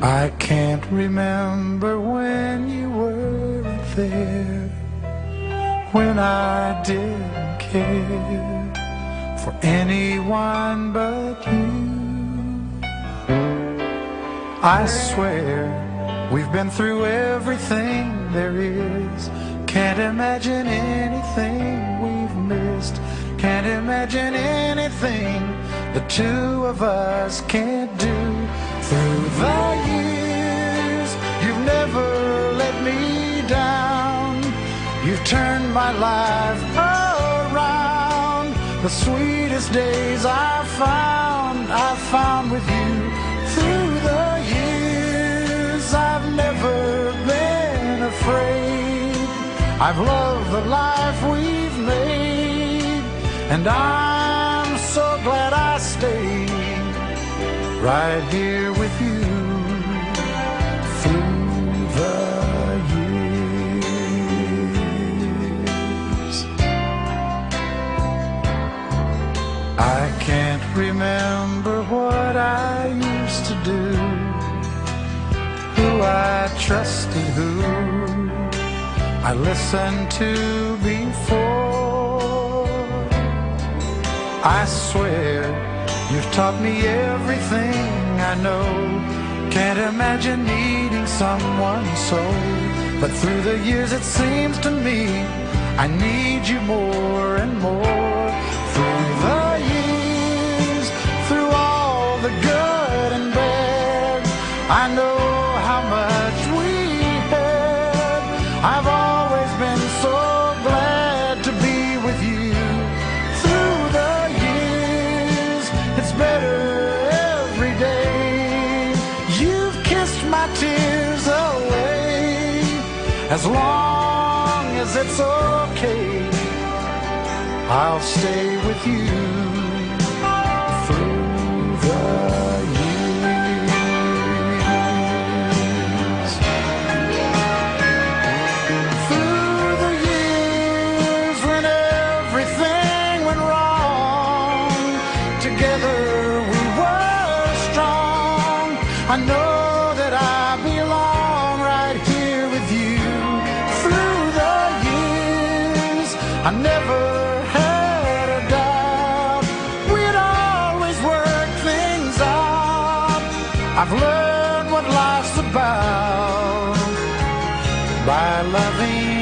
I can't remember when you weren't there, when I didn't care for anyone but you. I swear we've been through everything there is. Can't imagine anything we've missed. Can't imagine anything the two of us can't do. Through the years, you've never let me down. You've turned my life around. The sweetest days I've found with you. Through the years, I've never been afraid. I've loved the life we've made, and I'm so glad I stayed right here with you through the years. I can't remember what I used to do, who I trusted, who I listened to before. I swear you've taught me everything I know. Can't imagine needing someone so. But through the years it seems to me I need you more and more. Through the years, through all the good and bad, I know how much we had. I've always been so glad to be with you. Through the years, it's better every day. You've kissed my tears away. As long as it's okay, I'll stay with you through the years. Through the years when everything went wrong, together we were strong. I know that I belong right here with you. Through the years, I never had a doubt we'd always work things out. I've learned what life's about by loving